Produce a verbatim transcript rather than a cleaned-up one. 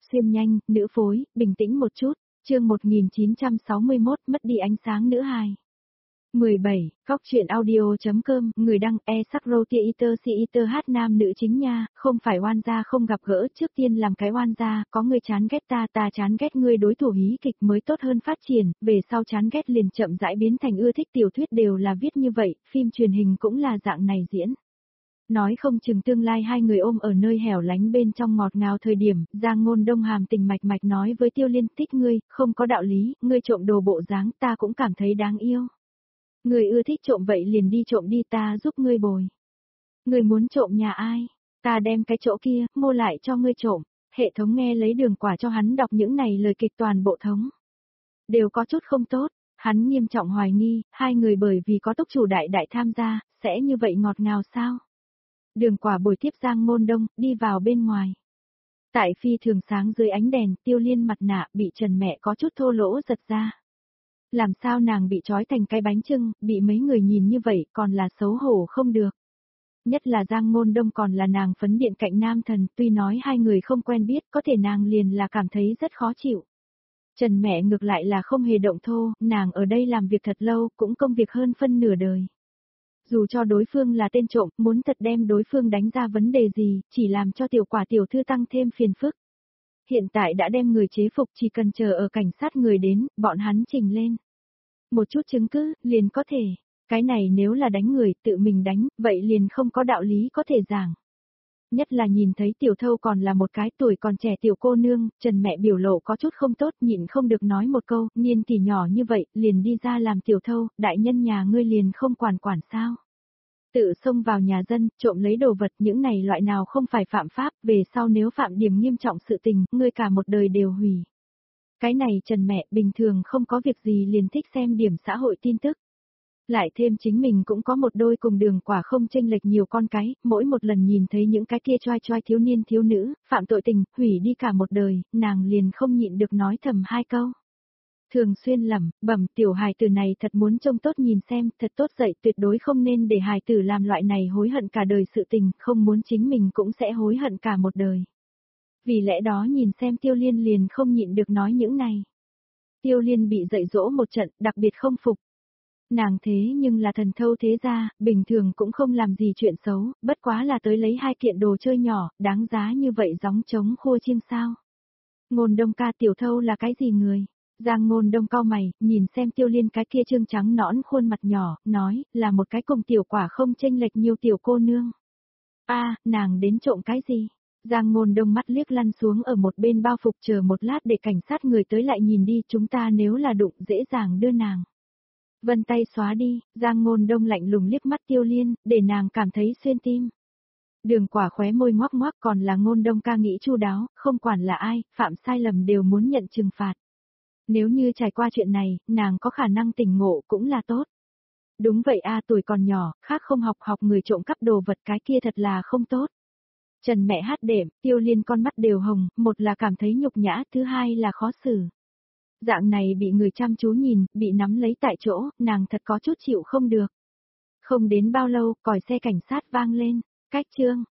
xuyên nhanh, nữ phối, bình tĩnh một chút, chương một nghìn chín trăm sáu mươi mốt mất đi ánh sáng nữ hài. mười bảy, Cóc truyện audio.com, người đăng e sắc roti iter si iter hát nam nữ chính nha, không phải oan gia không gặp gỡ, trước tiên làm cái oan gia, có người chán ghét ta, ta chán ghét ngươi, đối thủ hí kịch mới tốt hơn phát triển, về sau chán ghét liền chậm rãi biến thành ưa thích, tiểu thuyết đều là viết như vậy, phim truyền hình cũng là dạng này diễn. Nói không chừng tương lai hai người ôm ở nơi hẻo lánh bên trong ngọt ngào thời điểm, Giang Ngôn Đông hàm tình mạch mạch nói với Tiêu Liên, thích ngươi, không có đạo lý, ngươi trộm đồ bộ dáng ta cũng cảm thấy đáng yêu. Ngươi ưa thích trộm vậy liền đi trộm đi, ta giúp ngươi bồi. Ngươi muốn trộm nhà ai? Ta đem cái chỗ kia, mua lại cho ngươi trộm. Hệ thống nghe lấy Đường Quả cho hắn đọc những này lời kịch toàn bộ thống. Đều có chút không tốt, hắn nghiêm trọng hoài nghi, hai người bởi vì có tốc chủ đại đại tham gia, sẽ như vậy ngọt ngào sao? Đường Quả bồi tiếp Giang Ngôn Đông, đi vào bên ngoài. Tại phi thường sáng dưới ánh đèn, Tiêu Liên mặt nạ bị Trần mẹ có chút thô lỗ giật ra. Làm sao nàng bị trói thành cái bánh chưng, bị mấy người nhìn như vậy còn là xấu hổ không được. Nhất là Giang Ngôn Đông còn là nàng phấn điện cạnh nam thần, tuy nói hai người không quen biết, có thể nàng liền là cảm thấy rất khó chịu. Trần mẹ ngược lại là không hề động thô, nàng ở đây làm việc thật lâu, cũng công việc hơn phân nửa đời. Dù cho đối phương là tên trộm, muốn thật đem đối phương đánh ra vấn đề gì, chỉ làm cho tiểu quả tiểu thư tăng thêm phiền phức. Hiện tại đã đem người chế phục, chỉ cần chờ ở cảnh sát người đến, bọn hắn trình lên. Một chút chứng cứ, liền có thể. Cái này nếu là đánh người, tự mình đánh, vậy liền không có đạo lý có thể giảng. Nhất là nhìn thấy tiểu thâu còn là một cái tuổi còn trẻ tiểu cô nương, Trần mẹ biểu lộ có chút không tốt, nhịn không được nói một câu, niên kỷ nhỏ như vậy, liền đi ra làm tiểu thâu, đại nhân nhà ngươi liền không quản quản sao. Tự xông vào nhà dân, trộm lấy đồ vật, những này loại nào không phải phạm pháp, về sau nếu phạm điểm nghiêm trọng sự tình, ngươi cả một đời đều hủy. Cái này Trần mẹ bình thường không có việc gì liền thích xem điểm xã hội tin tức. Lại thêm chính mình cũng có một đôi cùng Đường Quả không chênh lệch nhiều con cái, mỗi một lần nhìn thấy những cái kia choai choai thiếu niên thiếu nữ, phạm tội tình, hủy đi cả một đời, nàng liền không nhịn được nói thầm hai câu. Thường xuyên lẩm bẩm tiểu hài tử này thật muốn trông tốt nhìn xem, thật tốt dậy, tuyệt đối không nên để hài tử làm loại này hối hận cả đời sự tình, không muốn chính mình cũng sẽ hối hận cả một đời. Vì lẽ đó nhìn xem Tiêu Liên liền không nhịn được nói những này. Tiêu Liên bị dạy dỗ một trận, đặc biệt không phục. Nàng thế nhưng là thần thâu thế gia, bình thường cũng không làm gì chuyện xấu, bất quá là tới lấy hai kiện đồ chơi nhỏ, đáng giá như vậy gióng trống khua chiêng sao. Ngôn Đông ca, tiểu thâu là cái gì người? Giang Ngôn Đông cau mày, nhìn xem Tiêu Liên cái kia trương trắng nõn khuôn mặt nhỏ, nói, là một cái cùng tiểu quả không chênh lệch nhiều tiểu cô nương. A, nàng đến trộm cái gì? Giang Ngôn Đông mắt liếc lăn xuống ở một bên bao phục, chờ một lát để cảnh sát người tới lại nhìn đi, chúng ta nếu là đụng dễ dàng đưa nàng. Vân tay xóa đi, Giang Ngôn Đông lạnh lùng liếc mắt Tiêu Liên, để nàng cảm thấy xuyên tim. Đường Quả khóe môi ngoác ngoác, còn là Ngôn Đông ca nghĩ chu đáo, không quản là ai, phạm sai lầm đều muốn nhận trừng phạt. Nếu như trải qua chuyện này, nàng có khả năng tỉnh ngộ cũng là tốt. Đúng vậy a, tuổi còn nhỏ, khác không học học người trộm cắp đồ vật, cái kia thật là không tốt. Trần mẹ hát đệm, Tiêu Liên con mắt đều hồng, một là cảm thấy nhục nhã, thứ hai là khó xử. Dạng này bị người chăm chú nhìn, bị nắm lấy tại chỗ, nàng thật có chút chịu không được. Không đến bao lâu, còi xe cảnh sát vang lên, cách chương,